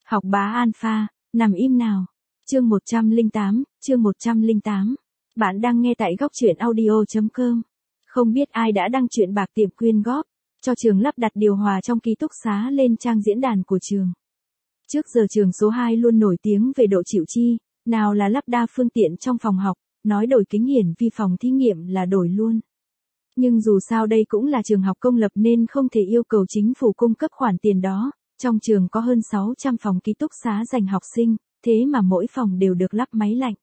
Học bá alpha, nằm im nào. Chương 108, chương 108. Bạn đang nghe tại góc truyện audio.com. Không biết ai đã đăng chuyện bạc tiệm quyên góp cho trường lắp đặt điều hòa trong ký túc xá lên trang diễn đàn của trường. Trước giờ trường số 2 luôn nổi tiếng về độ chịu chi, nào là lắp đa phương tiện trong phòng học, nói đổi kính hiển vi phòng thí nghiệm là đổi luôn. Nhưng dù sao đây cũng là trường học công lập nên không thể yêu cầu chính phủ cung cấp khoản tiền đó. Trong trường có hơn 600 phòng ký túc xá dành học sinh, thế mà mỗi phòng đều được lắp máy lạnh.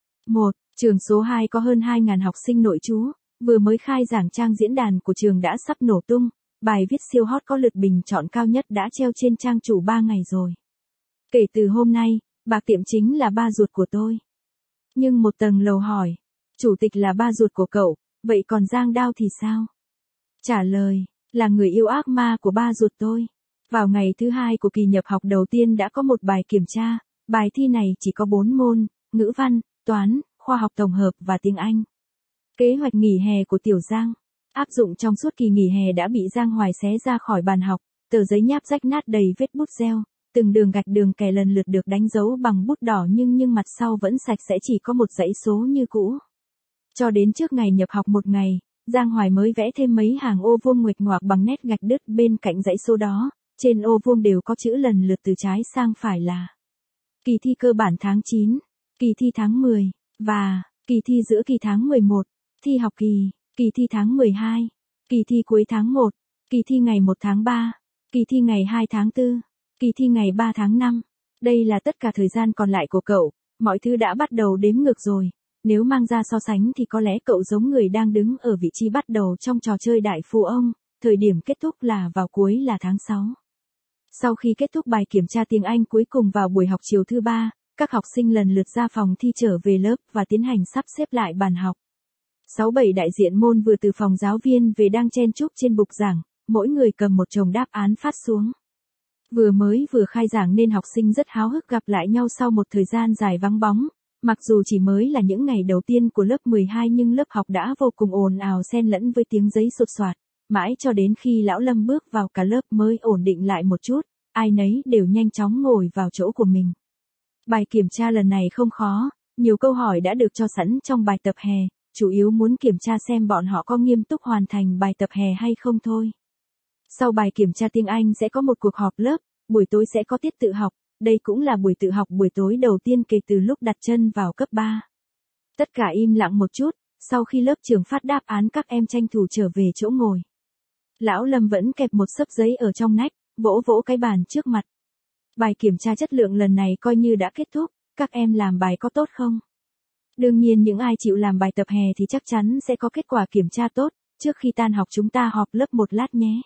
Trường số 2 có hơn 2.000 học sinh nội trú, vừa mới khai giảng trang diễn đàn của trường đã sắp nổ tung, bài viết siêu hot có lượt bình chọn cao nhất đã treo trên trang chủ 3 ngày rồi. Kể từ hôm nay, bạc tiệm chính là ba ruột của tôi. Nhưng một tầng lầu hỏi, chủ tịch là ba ruột của cậu, vậy còn Giang Đao thì sao? Trả lời, là người yêu ác ma của ba ruột tôi. Vào ngày thứ 2 của kỳ nhập học đầu tiên đã có một bài kiểm tra, bài thi này chỉ có 4 môn, ngữ văn, toán, khoa học tổng hợp và tiếng Anh. Kế hoạch nghỉ hè của Tiểu Giang, áp dụng trong suốt kỳ nghỉ hè đã bị Giang Hoài xé ra khỏi bàn học, tờ giấy nháp rách nát đầy vết bút gel, từng đường gạch đường kẻ lần lượt được đánh dấu bằng bút đỏ nhưng mặt sau vẫn sạch sẽ chỉ có một dãy số như cũ. Cho đến trước ngày nhập học một ngày, Giang Hoài mới vẽ thêm mấy hàng ô vuông nguệch ngoạc bằng nét gạch đứt bên cạnh dãy số đó. Trên ô vuông đều có chữ lần lượt từ trái sang phải là kỳ thi cơ bản tháng 9, kỳ thi tháng 10, và kỳ thi giữa kỳ tháng 11, thi học kỳ thi tháng 12, kỳ thi cuối tháng 1, kỳ thi ngày 1 tháng 3, kỳ thi ngày 2 tháng 4, kỳ thi ngày 3 tháng 5. Đây là tất cả thời gian còn lại của cậu, mọi thứ đã bắt đầu đếm ngược rồi. Nếu mang ra so sánh thì có lẽ cậu giống người đang đứng ở vị trí bắt đầu trong trò chơi đại富ông, thời điểm kết thúc là vào cuối là tháng 6. Sau khi kết thúc bài kiểm tra tiếng Anh cuối cùng vào buổi học chiều thứ 3, các học sinh lần lượt ra phòng thi trở về lớp và tiến hành sắp xếp lại bàn học. 6-7 đại diện môn vừa từ phòng giáo viên về đang chen chúc trên bục giảng, mỗi người cầm một chồng đáp án phát xuống. Vừa khai giảng nên học sinh rất háo hức gặp lại nhau sau một thời gian dài vắng bóng. Mặc dù chỉ mới là những ngày đầu tiên của lớp 12 nhưng lớp học đã vô cùng ồn ào xen lẫn với tiếng giấy sột soạt. Mãi cho đến khi lão Lâm bước vào cả lớp mới ổn định lại một chút, ai nấy đều nhanh chóng ngồi vào chỗ của mình. Bài kiểm tra lần này không khó, nhiều câu hỏi đã được cho sẵn trong bài tập hè, chủ yếu muốn kiểm tra xem bọn họ có nghiêm túc hoàn thành bài tập hè hay không thôi. Sau bài kiểm tra tiếng Anh sẽ có một cuộc họp lớp, buổi tối sẽ có tiết tự học, đây cũng là buổi tự học buổi tối đầu tiên kể từ lúc đặt chân vào cấp 3. Tất cả im lặng một chút, sau khi lớp trưởng phát đáp án các em tranh thủ trở về chỗ ngồi. Lão Lâm vẫn kẹp một xấp giấy ở trong nách, vỗ vỗ cái bàn trước mặt. Bài kiểm tra chất lượng lần này coi như đã kết thúc, các em làm bài có tốt không? Đương nhiên những ai chịu làm bài tập hè thì chắc chắn sẽ có kết quả kiểm tra tốt, trước khi tan học chúng ta họp lớp một lát nhé.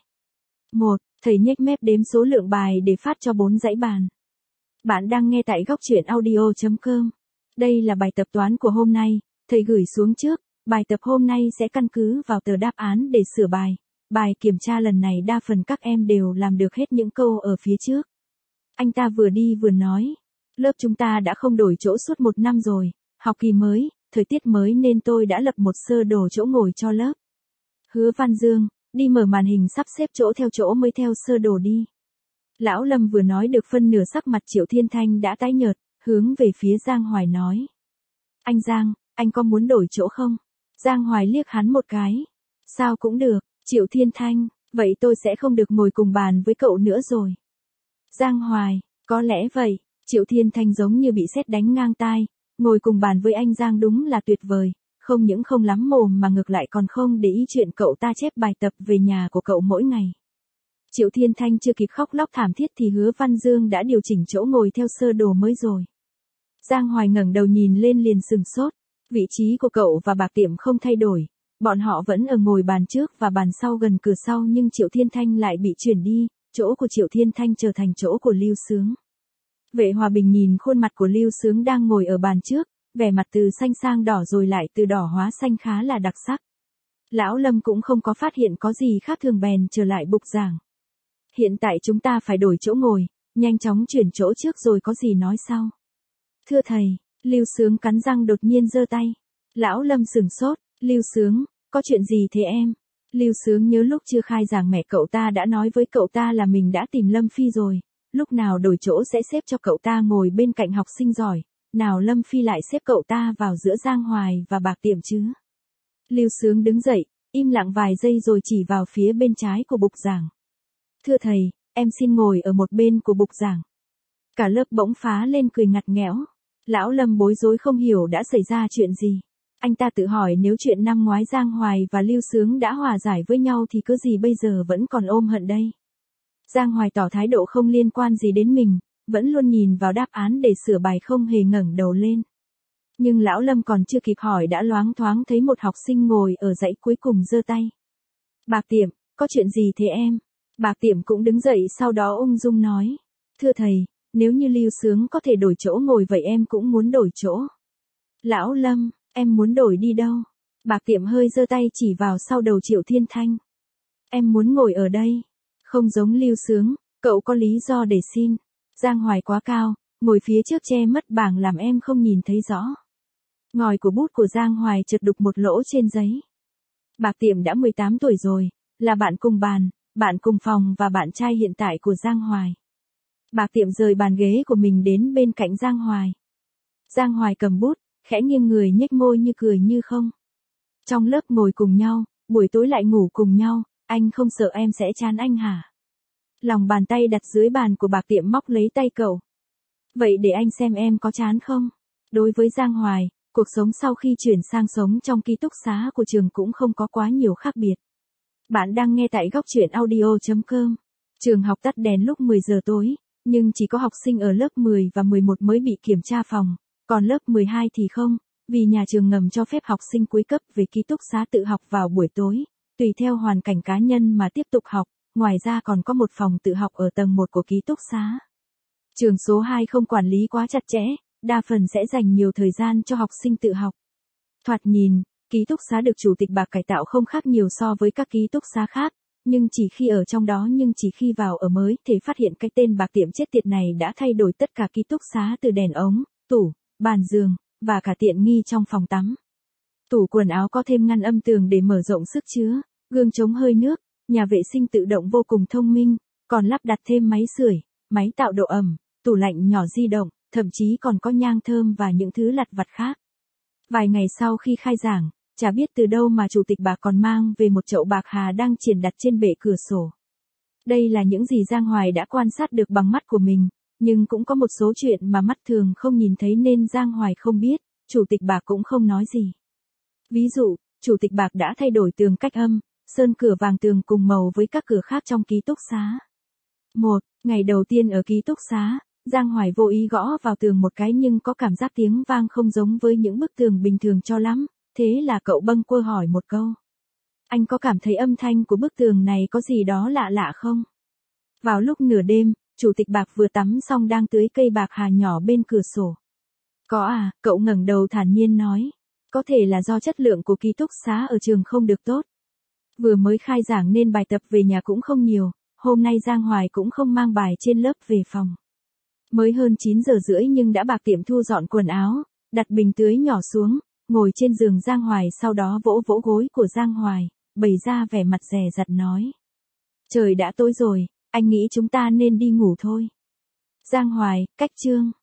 Thầy nhếch mép đếm số lượng bài để phát cho 4 dãy bàn. Bạn đang nghe tại góc truyện audio.com. Đây là bài tập toán của hôm nay, thầy gửi xuống trước, bài tập hôm nay sẽ căn cứ vào tờ đáp án để sửa bài. Bài kiểm tra lần này đa phần các em đều làm được hết những câu ở phía trước. Anh ta vừa đi vừa nói, lớp chúng ta đã không đổi chỗ suốt 1 năm rồi, học kỳ mới, thời tiết mới nên tôi đã lập một sơ đồ chỗ ngồi cho lớp. Hứa Văn Dương, đi mở màn hình sắp xếp chỗ theo chỗ mới theo sơ đồ đi. Lão Lâm vừa nói được phân nửa sắc mặt Triệu Thiên Thanh đã tái nhợt, hướng về phía Giang Hoài nói. Anh Giang, anh có muốn đổi chỗ không? Giang Hoài liếc hắn một cái. Sao cũng được, Triệu Thiên Thanh, vậy tôi sẽ không được ngồi cùng bàn với cậu nữa rồi. Giang Hoài, có lẽ vậy, Triệu Thiên Thanh giống như bị sét đánh ngang tai, ngồi cùng bàn với anh Giang đúng là tuyệt vời, không những không lắm mồm mà ngược lại còn không để ý chuyện cậu ta chép bài tập về nhà của cậu mỗi ngày. Triệu Thiên Thanh chưa kịp khóc lóc thảm thiết thì Hứa Văn Dương đã điều chỉnh chỗ ngồi theo sơ đồ mới rồi. Giang Hoài ngẩng đầu nhìn lên liền sừng sốt, vị trí của cậu và bạc tiệm không thay đổi, bọn họ vẫn ở ngồi bàn trước và bàn sau gần cửa sau nhưng Triệu Thiên Thanh lại bị chuyển đi, chỗ của Triệu Thiên Thanh trở thành chỗ của Lưu Sướng. Vệ Hòa Bình nhìn khuôn mặt của Lưu Sướng đang ngồi ở bàn trước, vẻ mặt từ xanh sang đỏ rồi lại từ đỏ hóa xanh khá là đặc sắc. Lão Lâm cũng không có phát hiện có gì khác thường bèn trở lại bục giảng. Hiện tại chúng ta phải đổi chỗ ngồi, nhanh chóng chuyển chỗ trước rồi có gì nói sau. Thưa thầy, Lưu Sướng cắn răng đột nhiên giơ tay. Lão Lâm sửng sốt, Lưu Sướng, có chuyện gì thế em? Lưu Sướng nhớ lúc chưa khai giảng mẹ cậu ta đã nói với cậu ta là mình đã tìm Lâm Phi rồi, lúc nào đổi chỗ sẽ xếp cho cậu ta ngồi bên cạnh học sinh giỏi, nào Lâm Phi lại xếp cậu ta vào giữa Giang Hoài và Bạc Tiệm chứ. Lưu Sướng đứng dậy, im lặng vài giây rồi chỉ vào phía bên trái của bục giảng. Thưa thầy, em xin ngồi ở một bên của bục giảng. Cả lớp bỗng phá lên cười ngặt nghẽo. Lão Lâm bối rối không hiểu đã xảy ra chuyện gì. Anh ta tự hỏi nếu chuyện năm ngoái Giang Hoài và Lưu Sướng đã hòa giải với nhau thì cớ gì bây giờ vẫn còn ôm hận đây. Giang Hoài tỏ thái độ không liên quan gì đến mình, vẫn luôn nhìn vào đáp án để sửa bài không hề ngẩng đầu lên. Nhưng lão Lâm còn chưa kịp hỏi đã loáng thoáng thấy một học sinh ngồi ở dãy cuối cùng giơ tay. Bạc Tiệm, có chuyện gì thế em? Bạc Tiệm cũng đứng dậy sau đó ung dung nói. Thưa thầy, nếu như Lưu Sướng có thể đổi chỗ ngồi vậy em cũng muốn đổi chỗ. Lão Lâm, em muốn đổi đi đâu? Bạc Tiệm hơi giơ tay chỉ vào sau đầu Triệu Thiên Thanh. Em muốn ngồi ở đây. Không giống Lưu Sướng, cậu có lý do để xin. Giang Hoài quá cao, ngồi phía trước che mất bảng làm em không nhìn thấy rõ. Ngòi của bút của Giang Hoài chợt đục một lỗ trên giấy. Bạc Tiệm đã 18 tuổi rồi, là bạn cùng bàn, bạn cùng phòng và bạn trai hiện tại của Giang Hoài. Bạc Tiệm rời bàn ghế của mình đến bên cạnh Giang Hoài. Giang Hoài cầm bút, khẽ nghiêng người nhếch môi như cười như không. Trong lớp ngồi cùng nhau, buổi tối lại ngủ cùng nhau, anh không sợ em sẽ chán anh hả? Lòng bàn tay đặt dưới bàn của Bạc Tiệm móc lấy tay cậu. Vậy để anh xem em có chán không? Đối với Giang Hoài, cuộc sống sau khi chuyển sang sống trong ký túc xá của trường cũng không có quá nhiều khác biệt. Bạn đang nghe tại góc truyện audio.com. Trường học tắt đèn lúc 10 giờ tối, nhưng chỉ có học sinh ở lớp 10 và 11 mới bị kiểm tra phòng, còn lớp 12 thì không, vì nhà trường ngầm cho phép học sinh cuối cấp về ký túc xá tự học vào buổi tối, tùy theo hoàn cảnh cá nhân mà tiếp tục học, ngoài ra còn có một phòng tự học ở tầng 1 của ký túc xá. Trường số 2 không quản lý quá chặt chẽ, đa phần sẽ dành nhiều thời gian cho học sinh tự học. Thoạt nhìn, ký túc xá được chủ tịch Bạc cải tạo không khác nhiều so với các ký túc xá khác, nhưng chỉ khi ở trong đó nhưng chỉ khi vào ở mới thể phát hiện cái tên Bạc Tiệm chết tiệt này đã thay đổi tất cả ký túc xá từ đèn ống, tủ, bàn giường, và cả tiện nghi trong phòng tắm. Tủ quần áo có thêm ngăn âm tường để mở rộng sức chứa, gương chống hơi nước, nhà vệ sinh tự động vô cùng thông minh, còn lắp đặt thêm máy sưởi, máy tạo độ ẩm, tủ lạnh nhỏ di động, thậm chí còn có nhang thơm và những thứ lặt vặt khác. Vài ngày sau khi khai giảng, chả biết từ đâu mà chủ tịch Bạc còn mang về một chậu bạc hà đang triển đặt trên bệ cửa sổ. Đây là những gì Giang Hoài đã quan sát được bằng mắt của mình, nhưng cũng có một số chuyện mà mắt thường không nhìn thấy nên Giang Hoài không biết, chủ tịch Bạc cũng không nói gì. Ví dụ, chủ tịch Bạc đã thay đổi tường cách âm, sơn cửa vàng tường cùng màu với các cửa khác trong ký túc xá. Ngày đầu tiên ở ký túc xá, Giang Hoài vô ý gõ vào tường một cái nhưng có cảm giác tiếng vang không giống với những bức tường bình thường cho lắm, thế là cậu bâng quơ hỏi một câu. Anh có cảm thấy âm thanh của bức tường này có gì đó lạ lạ không? Vào lúc nửa đêm, chủ tịch Bạc vừa tắm xong đang tưới cây bạc hà nhỏ bên cửa sổ. Có à, cậu ngẩng đầu thản nhiên nói. Có thể là do chất lượng của ký túc xá ở trường không được tốt. Vừa mới khai giảng nên bài tập về nhà cũng không nhiều, hôm nay Giang Hoài cũng không mang bài trên lớp về phòng. Mới hơn 9 giờ rưỡi nhưng đã Bạc Tiệm thu dọn quần áo, đặt bình tưới nhỏ xuống, ngồi trên giường Giang Hoài sau đó vỗ vỗ gối của Giang Hoài, bày ra vẻ mặt dè dặt nói. Trời đã tối rồi, anh nghĩ chúng ta nên đi ngủ thôi. Giang Hoài, cách chương.